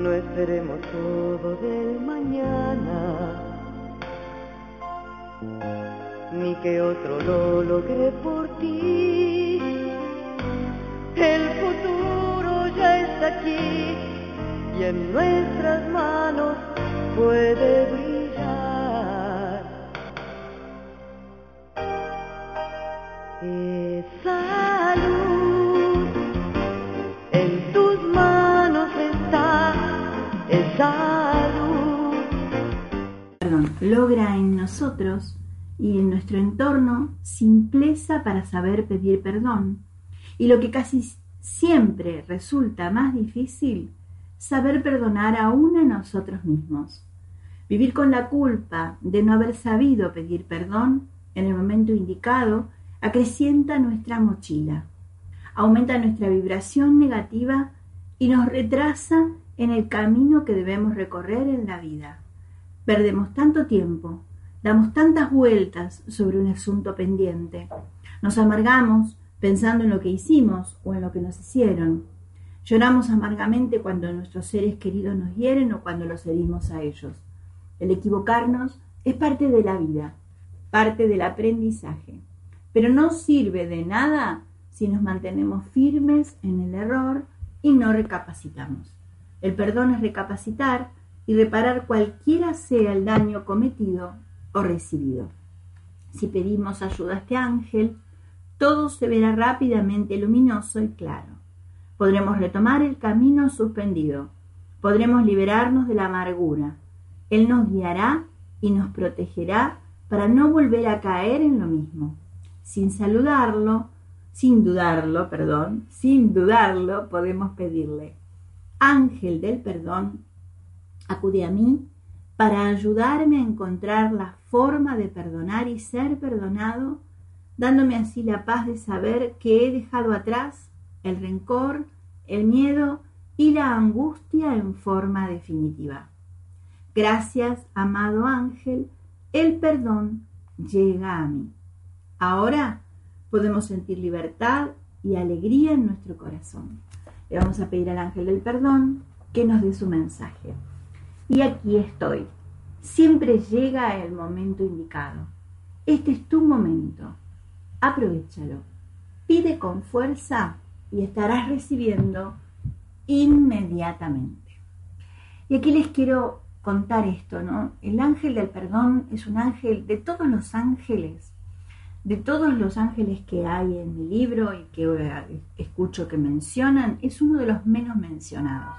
No esperemos todo del mañana, ni que otro lo logre por ti. El futuro ya está aquí y en nuestras manos puede brillar. Esa luz en tus manos está, esa luz. Logra en nosotros y en nuestro entorno simpleza para saber pedir perdón. Y lo que casi siempre resulta más difícil, saber perdonar aún a nosotros mismos. Vivir con la culpa de no haber sabido pedir perdón en el momento indicado acrecienta nuestra mochila, aumenta nuestra vibración negativa y nos retrasa en el camino que debemos recorrer en la vida. Perdemos tanto tiempo, damos tantas vueltas sobre un asunto pendiente, nos amargamos pensando en lo que hicimos o en lo que nos hicieron. Lloramos amargamente cuando nuestros seres queridos nos hieren o cuando los herimos a ellos. El equivocarnos es parte de la vida, parte del aprendizaje, pero no sirve de nada si nos mantenemos firmes en el error y no recapacitamos. El perdón es recapacitar y reparar cualquiera sea el daño cometido o recibido. Si pedimos ayuda a este ángel, todo se verá rápidamente luminoso y claro. Podremos retomar el camino suspendido. Podremos liberarnos de la amargura. Él nos guiará y nos protegerá para no volver a caer en lo mismo. Sin dudarlo, podemos pedirle: Ángel del perdón, acude a mí para ayudarme a encontrar la forma de perdonar y ser perdonado, dándome así la paz de saber que he dejado atrás el rencor, el miedo y la angustia en forma definitiva. Gracias, amado ángel, el perdón llega a mí. Ahora podemos sentir libertad y alegría en nuestro corazón. Le vamos a pedir al ángel del perdón que nos dé su mensaje. Y aquí estoy. Siempre llega el momento indicado. Este es tu momento. Aprovéchalo. Pide con fuerza y estarás recibiendo inmediatamente. Y aquí les quiero contar esto, ¿no? El ángel del perdón es un ángel de todos los ángeles que hay en mi libro y que escucho que mencionan, es uno de los menos mencionados.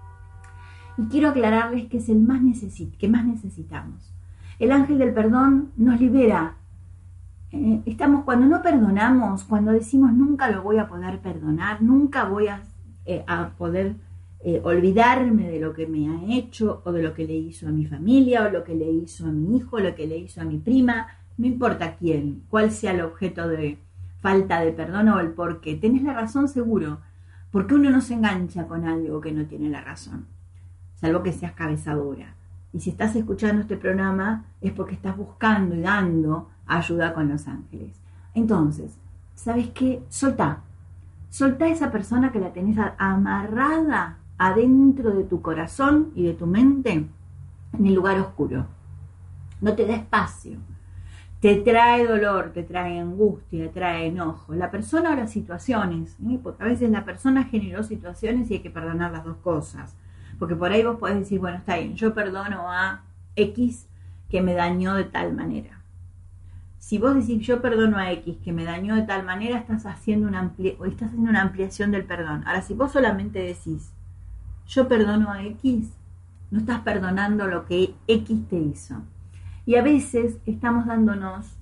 Y quiero aclararles que es el que más necesitamos. El ángel del perdón nos libera. Estamos cuando no perdonamos, cuando decimos nunca lo voy a poder perdonar, nunca voy a poder olvidarme de lo que me ha hecho o de lo que le hizo a mi familia o lo que le hizo a mi hijo, lo que le hizo a mi prima, no importa quién, cuál sea el objeto de falta de perdón o el por qué. Tenés la razón seguro, porque uno no se engancha con algo que no tiene la razón, salvo que seas cabeza dura. Y si estás escuchando este programa es porque estás buscando y dando ayuda con los ángeles. Entonces, ¿sabes qué? Soltá a esa persona que la tenés amarrada adentro de tu corazón y de tu mente en el lugar oscuro. No te da espacio. Te trae dolor, te trae angustia, te trae enojo. La persona o las situaciones, porque a veces la persona generó situaciones y hay que perdonar las dos cosas. Porque por ahí vos podés decir, bueno, está bien, yo perdono a X que me dañó de tal manera. Si vos decís, yo perdono a X que me dañó de tal manera, estás haciendo una ampliación del perdón. Ahora, si vos solamente decís, yo perdono a X, no estás perdonando lo que X te hizo. Y a veces estamos dándonos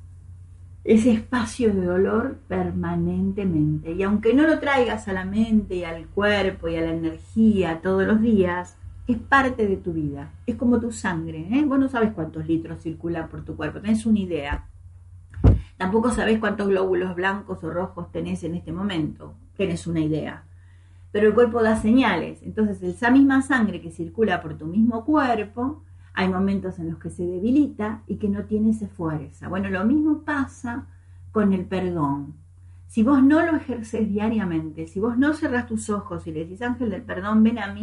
ese espacio de dolor permanentemente. Y aunque no lo traigas a la mente y al cuerpo y a la energía todos los días, es parte de tu vida. Es como tu sangre, ¿eh? Vos no sabes cuántos litros circulan por tu cuerpo, tenés una idea. Tampoco sabés cuántos glóbulos blancos o rojos tenés en este momento, tenés una idea. Pero el cuerpo da señales. Entonces, esa misma sangre que circula por tu mismo cuerpo, hay momentos en los que se debilita y que no tiene esa fuerza. Bueno, lo mismo pasa con el perdón. Si vos no lo ejerces diariamente, si vos no cerrás tus ojos y le decís, ángel del perdón, ven a mí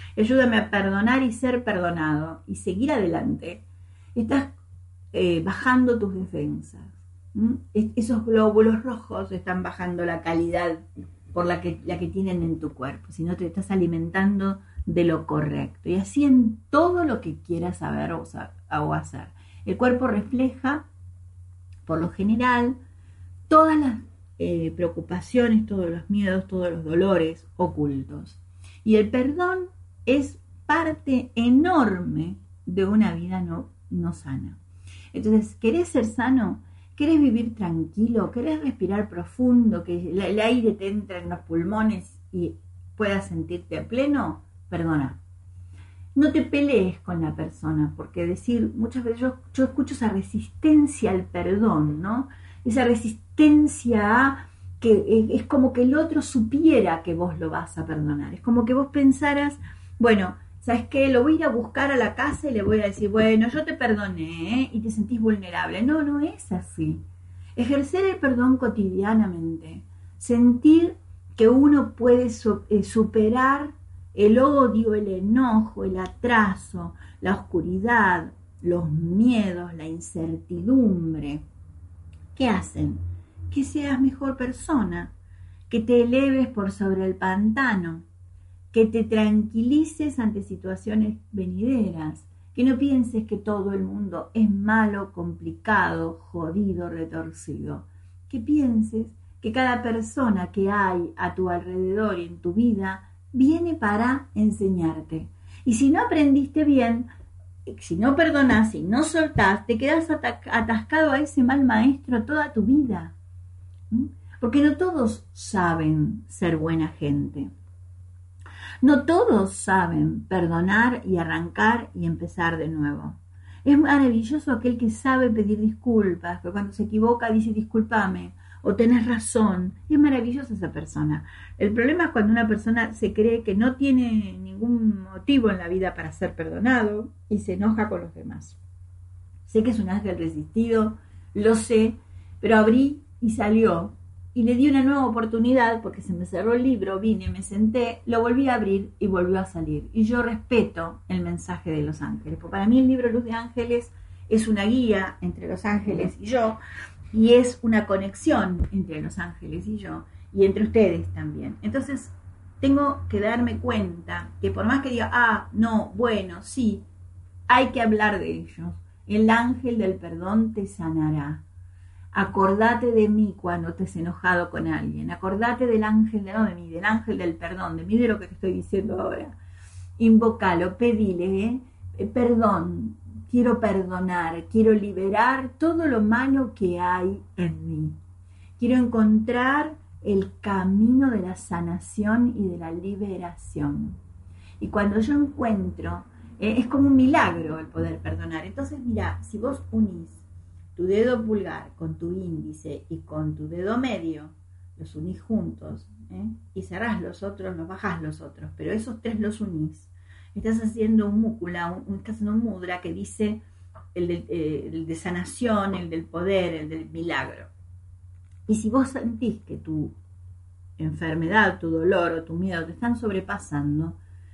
Ayúdame a perdonar y ser perdonado y seguir adelante. Estás bajando tus defensas. Esos glóbulos rojos están bajando la calidad por la que tienen en tu cuerpo, si no te estás alimentando de lo correcto. Y así en todo lo que quieras saber o hacer. El cuerpo refleja, por lo general, todas las preocupaciones, todos los miedos, todos los dolores ocultos. Y el perdón es parte enorme de una vida no sana. Entonces, ¿querés ser sano? ¿Querés vivir tranquilo? ¿Querés respirar profundo? Que el aire te entre en los pulmones y puedas sentirte a pleno. Perdona. No te pelees con la persona, porque muchas veces yo escucho esa resistencia al perdón, ¿no? Esa resistencia a que es como que el otro supiera que vos lo vas a perdonar. Es como que vos pensaras, bueno, ¿sabes qué? Lo voy a ir a buscar a la casa y le voy a decir, bueno, yo te perdoné, ¿eh? Y te sentís vulnerable. No, no es así. Ejercer el perdón cotidianamente, sentir que uno puede superar el odio, el enojo, el atraso, la oscuridad, los miedos, la incertidumbre. ¿Qué hacen? Que seas mejor persona, que te eleves por sobre el pantano, que te tranquilices ante situaciones venideras, que no pienses que todo el mundo es malo, complicado, jodido, retorcido, que pienses que cada persona que hay a tu alrededor y en tu vida viene para enseñarte. Y si no aprendiste bien, si no perdonás, si no soltás, te quedás atascado a ese mal maestro toda tu vida. Porque no todos saben ser buena gente. No todos saben perdonar y arrancar y empezar de nuevo. Es maravilloso aquel que sabe pedir disculpas, que cuando se equivoca dice discúlpame o tenés razón. Es maravillosa esa persona. El problema es cuando una persona se cree que no tiene ningún motivo en la vida para ser perdonado y se enoja con los demás. Sé que es un ángel resistido, lo sé, pero abrí y salió. Y le di una nueva oportunidad porque se me cerró el libro, vine, me senté, lo volví a abrir y volvió a salir. Y yo respeto el mensaje de los ángeles, porque para mí el libro Luz de Ángeles es una guía entre los ángeles y yo, y es una conexión entre los ángeles y yo, y entre ustedes también. Entonces, tengo que darme cuenta que por más que diga, no, bueno, sí, hay que hablar de ellos. El ángel del perdón te sanará. Acordate de mí cuando estés enojado con alguien. Acordate del ángel, no de mí, del ángel del perdón, de mí, de lo que te estoy diciendo ahora. Invócalo, pedile, perdón, quiero perdonar, quiero liberar todo lo malo que hay en mí. Quiero encontrar el camino de la sanación y de la liberación. Y cuando yo encuentro, es como un milagro el poder perdonar. Entonces, mira, si vos unís tu dedo pulgar con tu índice y con tu dedo medio, los unís juntos, y cerrás los otros, los bajás los otros, pero esos tres los unís. Estás haciendo un múcula, estás haciendo un mudra que dice el de sanación, el del poder, el del milagro. Y si vos sentís que tu enfermedad, tu dolor o tu miedo te están sobrepasando,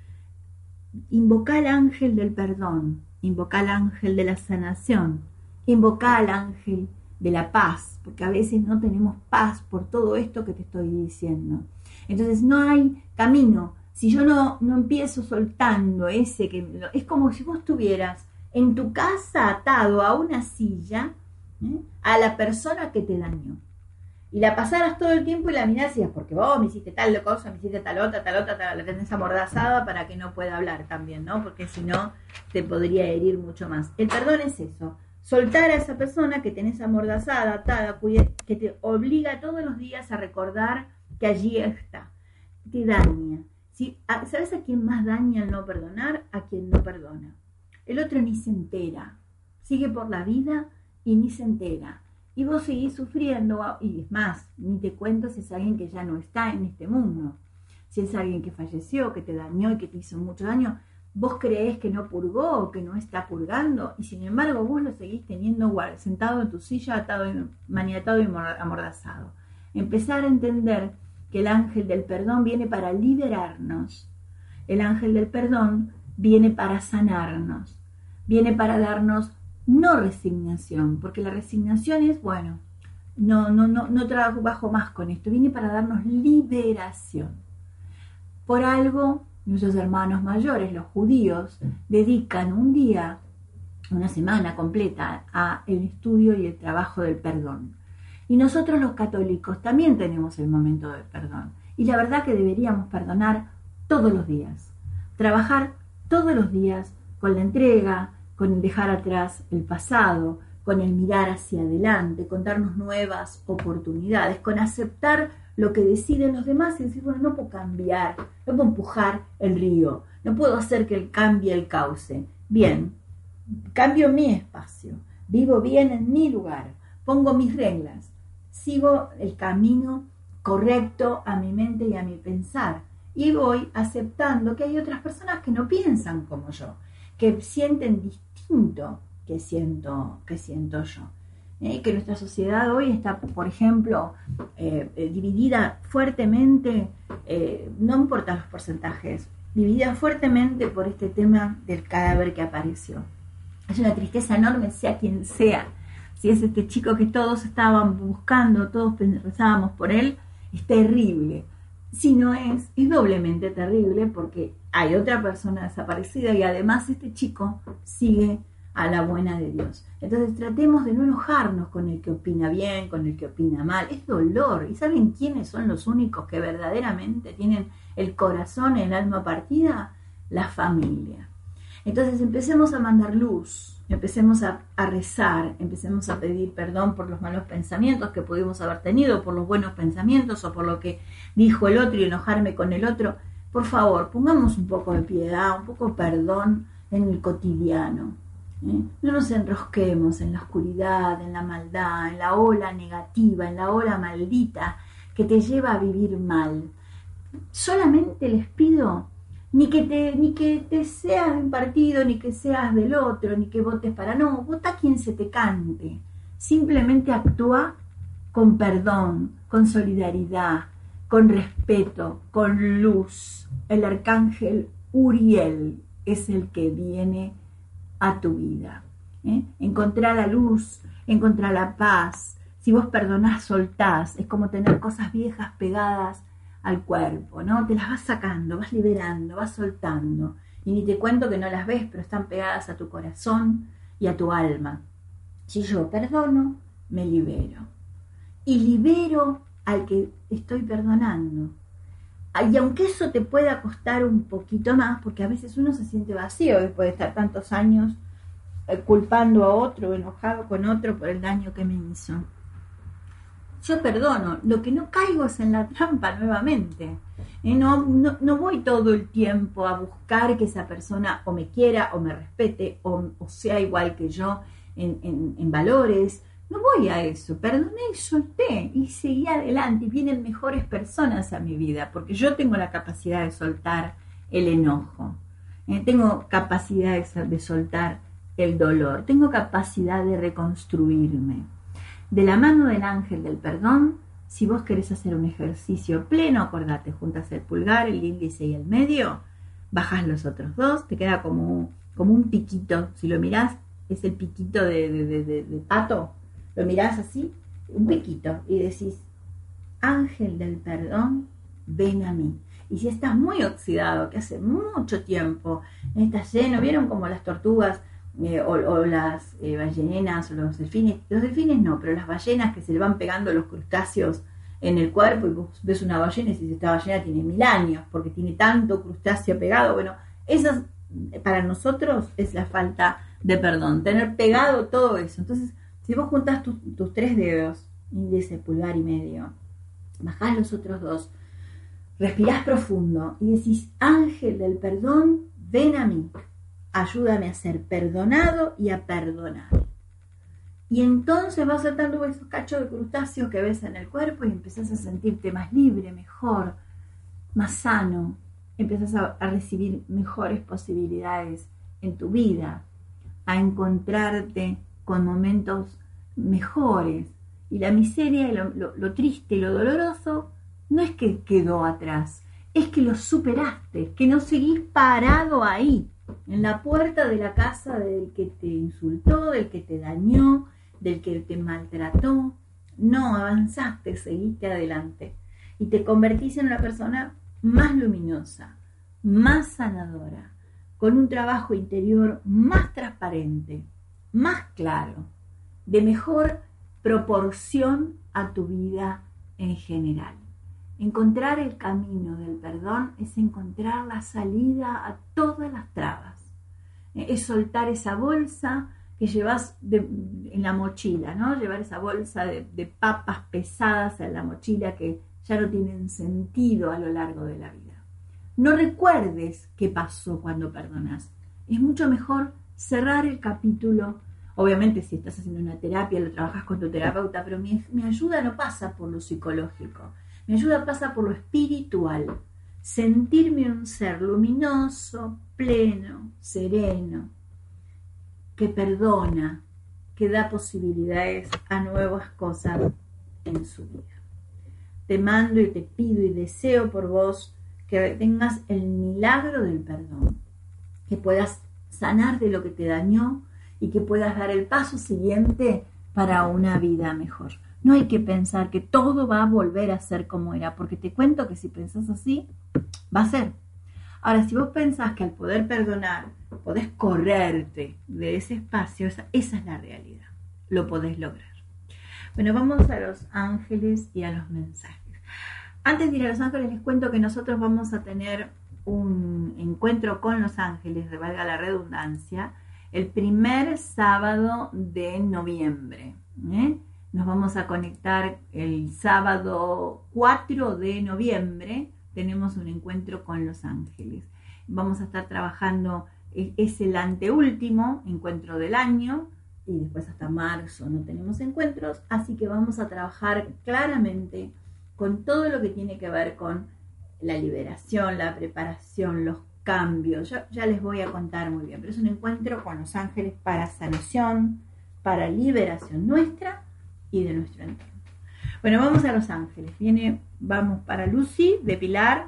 invoca al ángel del perdón, invoca al ángel de la sanación, invoca al ángel de la paz, porque a veces no tenemos paz por todo esto que te estoy diciendo. Entonces no hay camino. Si yo no empiezo soltando ese que... Es como si vos estuvieras en tu casa atado a una silla, a la persona que te dañó. Y la pasaras todo el tiempo y la mirás y decías, porque vos me hiciste tal cosa, me hiciste tal otra, la tenés amordazada para que no pueda hablar también, ¿no? Porque si no, te podría herir mucho más. El perdón es eso. Soltar a esa persona que tenés amordazada, atada, que te obliga todos los días a recordar que allí está. Te daña. ¿Sabes a quién más daña el no perdonar? A quien no perdona. El otro ni se entera. Sigue por la vida y ni se entera. Y vos seguís sufriendo. Y es más, ni te cuento si es alguien que ya no está en este mundo. Si es alguien que falleció, que te dañó y que te hizo mucho daño. Vos creés que no purgó o que no está purgando y sin embargo vos lo seguís teniendo sentado en tu silla, atado, maniatado y amordazado. Empezar a entender que el ángel del perdón viene para liberarnos el ángel del perdón viene para sanarnos, viene para darnos no resignación, porque la resignación es, bueno, no trabajo más con esto, viene para darnos liberación. Por algo, nuestros hermanos mayores, los judíos, dedican un día, una semana completa, a el estudio y el trabajo del perdón. Y nosotros los católicos también tenemos el momento del perdón. Y la verdad que deberíamos perdonar todos los días, trabajar todos los días con la entrega, con el dejar atrás el pasado, con el mirar hacia adelante, con darnos nuevas oportunidades, con aceptar lo que deciden los demás y decir, bueno, no puedo cambiar, no puedo empujar el río, no puedo hacer que él cambie el cauce. Bien, cambio mi espacio, vivo bien en mi lugar, pongo mis reglas, sigo el camino correcto a mi mente y a mi pensar y voy aceptando que hay otras personas que no piensan como yo, que sienten distinto que siento yo. Que nuestra sociedad hoy está, por ejemplo, dividida fuertemente, no importa los porcentajes, dividida fuertemente por este tema del cadáver que apareció. Es una tristeza enorme, sea quien sea. Si es este chico que todos estaban buscando, todos rezábamos por él, es terrible. Si no es doblemente terrible porque hay otra persona desaparecida y además este chico sigue a la buena de Dios. Entonces tratemos de no enojarnos con el que opina bien, con el que opina mal. Es dolor. ¿Y saben quiénes son los únicos que verdaderamente tienen el corazón, el alma partida? La familia. Entonces empecemos a mandar luz, empecemos a rezar, empecemos a pedir perdón por los malos pensamientos que pudimos haber tenido, por los buenos pensamientos o por lo que dijo el otro y enojarme con el otro. Por favor, pongamos un poco de piedad, un poco de perdón en el cotidiano. No nos enrosquemos en la oscuridad, en la maldad, en la ola negativa, en la ola maldita que te lleva a vivir mal. Solamente les pido ni que te seas de un partido, ni que seas del otro, ni que votes para no, vota quien se te cante. Simplemente actúa con perdón, con solidaridad, con respeto, con luz. El arcángel Uriel es el que viene a tu vida. Encontrar la luz, encontrar la paz. Si vos perdonás, soltás. Es como tener cosas viejas pegadas al cuerpo, ¿no? Te las vas sacando, vas liberando, vas soltando. Y ni te cuento que no las ves, pero están pegadas a tu corazón y a tu alma. Si yo perdono, me libero. Y libero al que estoy perdonando. Y aunque eso te pueda costar un poquito más, porque a veces uno se siente vacío después de estar tantos años culpando a otro, enojado con otro por el daño que me hizo. Yo perdono, lo que no caigo es en la trampa nuevamente. No voy todo el tiempo a buscar que esa persona o me quiera o me respete o sea igual que yo en valores. No voy a eso, perdoné y solté y seguí adelante y vienen mejores personas a mi vida porque yo tengo la capacidad de soltar el enojo, tengo capacidad de soltar el dolor, tengo capacidad de reconstruirme. De la mano del ángel del perdón, si vos querés hacer un ejercicio pleno, acordate, juntas el pulgar, el índice y el medio, bajás los otros dos, te queda como un piquito, si lo mirás, es el piquito de pato. Lo mirás así, un piquito, y decís, ángel del perdón, ven a mí. Y si estás muy oxidado, que hace mucho tiempo estás lleno, ¿vieron como las tortugas o las ballenas o los delfines no, pero las ballenas que se le van pegando los crustáceos en el cuerpo y vos ves una ballena y dices, esta ballena tiene 1000 años porque tiene tanto crustáceo pegado? Bueno, esas para nosotros es la falta de perdón, tener pegado todo eso. Entonces, si vos juntás tus 3 dedos, índice, pulgar y medio, bajás los otros 2, respirás profundo y decís, ángel del perdón, ven a mí, ayúdame a ser perdonado y a perdonar. Y entonces vas soltando esos cachos de crustáceos que ves en el cuerpo y empezás a sentirte más libre, mejor, más sano, empezás a recibir mejores posibilidades en tu vida, a encontrarte con momentos mejores. Y la miseria, y lo triste y lo doloroso no es que quedó atrás, es que lo superaste, que no seguís parado ahí, en la puerta de la casa del que te insultó, del que te dañó, del que te maltrató. No, avanzaste, seguiste adelante y te convertís en una persona más luminosa, más sanadora, con un trabajo interior más transparente, más claro, de mejor proporción a tu vida en general. Encontrar el camino del perdón es encontrar la salida a todas las trabas. Es soltar esa bolsa que llevas en la mochila, ¿no? Llevar esa bolsa de papas pesadas en la mochila que ya no tienen sentido a lo largo de la vida. No recuerdes qué pasó cuando perdonas. Es mucho mejor cerrar el capítulo. Obviamente, si estás haciendo una terapia, lo trabajas con tu terapeuta, pero mi ayuda no pasa por lo psicológico. Mi ayuda pasa por lo espiritual. Sentirme un ser luminoso, pleno, sereno, que perdona, que da posibilidades a nuevas cosas en su vida. Te mando y te pido y deseo por vos que tengas el milagro del perdón, que puedas sanar de lo que te dañó y que puedas dar el paso siguiente para una vida mejor. No hay que pensar que todo va a volver a ser como era, porque te cuento que si pensás así, va a ser. Ahora, si vos pensás que al poder perdonar, podés correrte de ese espacio, esa es la realidad. Lo podés lograr. Bueno, vamos a los ángeles y a los mensajes. Antes de ir a los ángeles, les cuento que nosotros vamos a tener un encuentro con los ángeles, valga la redundancia, el primer sábado de noviembre. Nos vamos a conectar el sábado 4 de noviembre. Tenemos un encuentro con los ángeles. Vamos a estar trabajando, es el anteúltimo encuentro del año y después hasta marzo no tenemos encuentros, así que vamos a trabajar claramente con todo lo que tiene que ver con la liberación, la preparación, los cambios. Yo ya les voy a contar muy bien, pero es un encuentro con los ángeles para sanación, para liberación nuestra y de nuestro entorno. Bueno, vamos a los ángeles. Vamos para Lucy, de Pilar.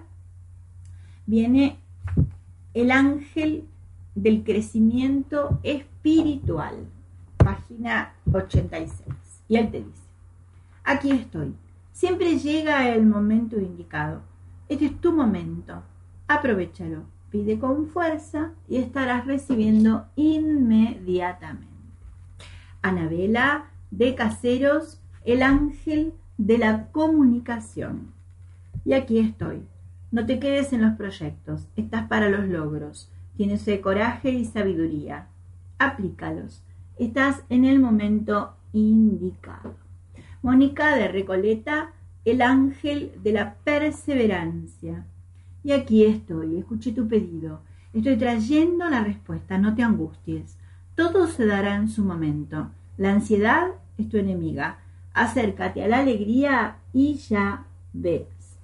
Viene el ángel del crecimiento espiritual, página 86. Y él te dice: aquí estoy. Siempre llega el momento indicado. Este es tu momento. Aprovéchalo. Pide con fuerza y estarás recibiendo inmediatamente. Anabela, de Caseros, el ángel de la comunicación. Y aquí estoy. No te quedes en los proyectos. Estás para los logros. Tienes coraje y sabiduría. Aplícalos. Estás en el momento indicado. Mónica, de Recoleta, el ángel de la perseverancia. Y aquí estoy. Escuché tu pedido. Estoy trayendo la respuesta. No te angusties. Todo se dará en su momento. La ansiedad es tu enemiga. Acércate a la alegría y ya ves.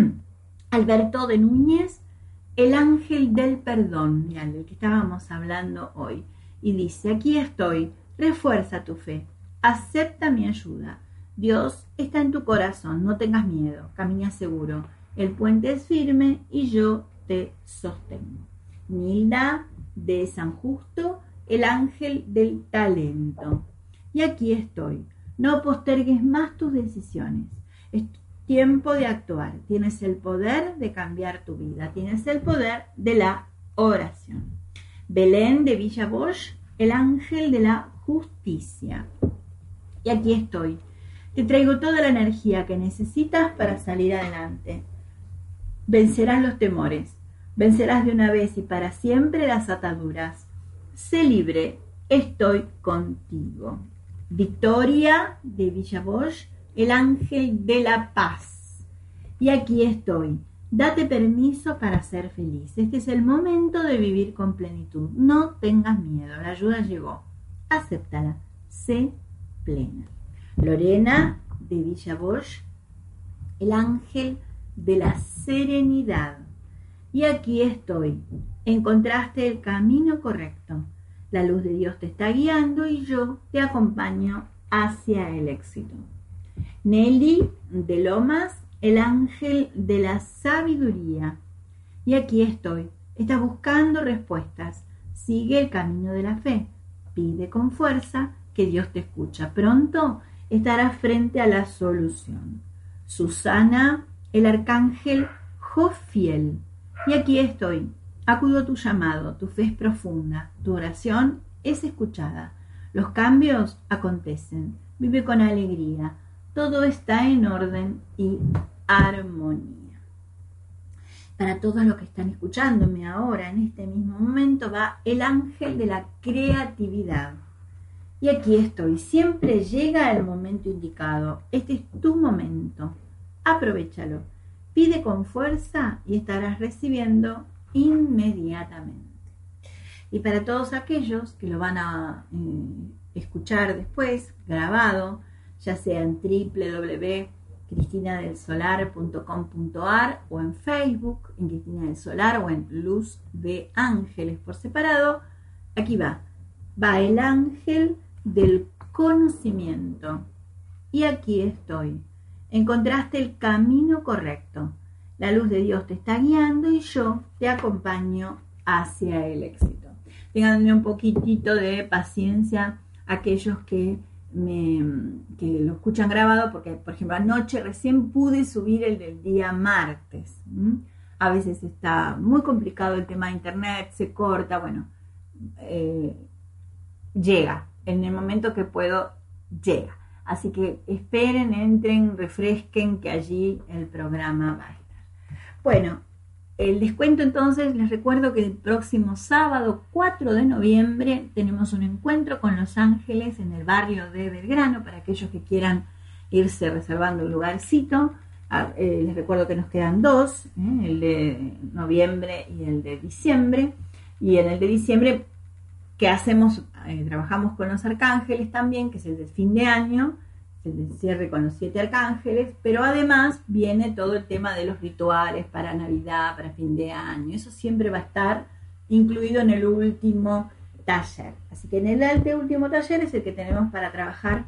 Alberto de Núñez, el ángel del perdón, del que estábamos hablando hoy. Y dice: aquí estoy, refuerza tu fe, acepta mi ayuda. Dios está en tu corazón, no tengas miedo, camina seguro. El puente es firme y yo te sostengo. Nilda, de San Justo, el ángel del talento. Y aquí estoy. No postergues más tus decisiones. Es tiempo de actuar. Tienes el poder de cambiar tu vida. Tienes el poder de la oración. Belén, de Villa Bosch, el ángel de la justicia. Y aquí estoy. Te traigo toda la energía que necesitas para salir adelante. Vencerás los temores. Vencerás de una vez y para siempre las ataduras. Sé libre. Estoy contigo. Victoria, de Villa Bosch, el ángel de la paz. Y aquí estoy. Date permiso para ser feliz. Este es el momento de vivir con plenitud. No tengas miedo. La ayuda llegó. Acéptala. Sé plena. Lorena, de Villa Bosch, el ángel de la serenidad. Y aquí estoy. Encontraste el camino correcto. La luz de Dios te está guiando y yo te acompaño hacia el éxito. Nelly, de Lomas, el ángel de la sabiduría. Y aquí estoy. Estás buscando respuestas. Sigue el camino de la fe. Pide con fuerza que Dios te escucha. Pronto estarás frente a la solución. Susana, el arcángel Jofiel. Y aquí estoy. Acudo a tu llamado. Tu fe es profunda. Tu oración es escuchada. Los cambios acontecen. Vive con alegría. Todo está en orden y armonía. Para todos los que están escuchándome ahora, en este mismo momento, va el ángel de la creatividad. Y aquí estoy. Siempre llega el momento indicado. Este es tu momento. Aprovéchalo. Pide con fuerza y estarás recibiendo inmediatamente. Y para todos aquellos que lo van a escuchar después, grabado, ya sea en www.cristinadelsolar.com.ar o en Facebook, en Cristina del Solar o en Luz de Ángeles por separado, aquí va el ángel del conocimiento. Y aquí estoy. Encontraste el camino correcto. La luz de Dios te está guiando y yo te acompaño hacia el éxito. Ténganme un poquitito de paciencia aquellos que lo escuchan grabado, porque por ejemplo anoche recién pude subir el del día martes. A veces está muy complicado el tema de internet, se corta, bueno, llega, en el momento que puedo, llega. Así que esperen, entren, refresquen, que allí el programa va a estar. Bueno, les cuento entonces, les recuerdo que el próximo sábado 4 de noviembre tenemos un encuentro con Los Ángeles en el barrio de Belgrano, para aquellos que quieran irse reservando un lugarcito. Les recuerdo que nos quedan dos, el de noviembre y el de diciembre. Y en el de diciembre, ¿qué hacemos? Trabajamos con los arcángeles también, que es el del fin de año, el cierre con los 7 arcángeles, pero además viene todo el tema de los rituales para Navidad, para fin de año. Eso siempre va a estar incluido en el último taller. Así que en el último taller es el que tenemos para trabajar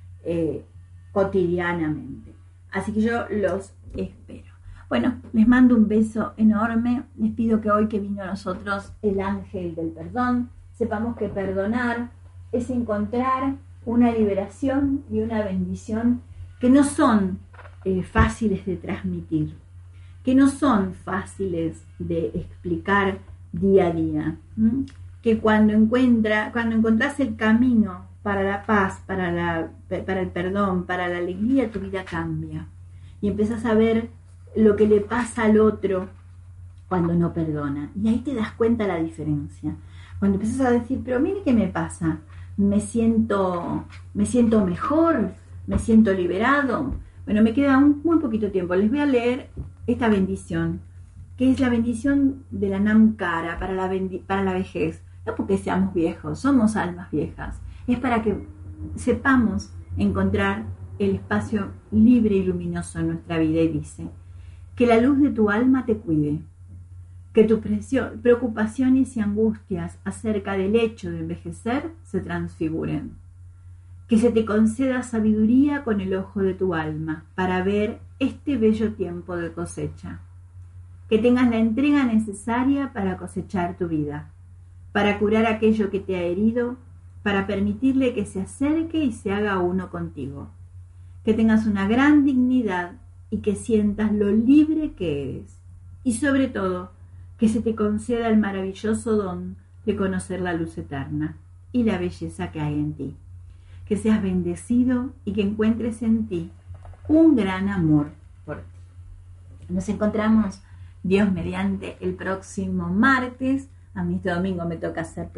cotidianamente. Así que yo los espero. Bueno, les mando un beso enorme. Les pido que hoy que vino a nosotros el ángel del perdón, sepamos que perdonar es encontrar una liberación y una bendición que no son fáciles de transmitir, que no son fáciles de explicar día a día, que cuando encontrás el camino para la paz, para el perdón, para la alegría, tu vida cambia y empiezas a ver lo que le pasa al otro cuando no perdona, y ahí te das cuenta la diferencia. Cuando empiezas a decir, pero mire qué me pasa, me siento mejor, me siento liberado. Bueno, me queda muy poquito tiempo. Les voy a leer esta bendición, que es la bendición de la Namkara para la vejez. No porque seamos viejos, somos almas viejas. Es para que sepamos encontrar el espacio libre y luminoso en nuestra vida. Y dice, que la luz de tu alma te cuide. Que tus preocupaciones y angustias acerca del hecho de envejecer se transfiguren. Que se te conceda sabiduría con el ojo de tu alma para ver este bello tiempo de cosecha. Que tengas la entrega necesaria para cosechar tu vida, para curar aquello que te ha herido, para permitirle que se acerque y se haga uno contigo. Que tengas una gran dignidad y que sientas lo libre que eres. Y sobre todo, que se te conceda el maravilloso don de conocer la luz eterna y la belleza que hay en ti. Que seas bendecido y que encuentres en ti un gran amor por ti. Nos encontramos, Dios mediante, el próximo martes. A mí este domingo me toca estar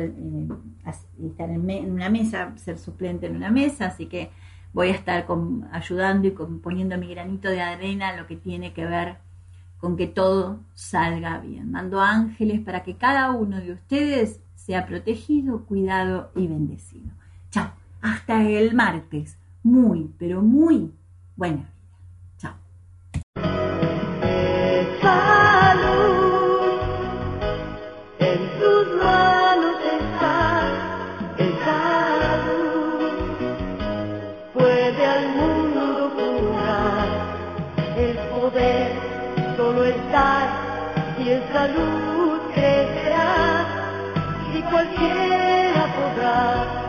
en una mesa, ser suplente en una mesa, así que voy a estar ayudando y poniendo mi granito de arena lo que tiene que ver con que todo salga bien. Mando ángeles para que cada uno de ustedes sea protegido, cuidado y bendecido. Chao, hasta el martes. Muy, pero muy buena vida. Chao. Salud, en tus manos está esa luz. Puede al mundo curar el poder estar y en salud crecerá, y cualquiera podrá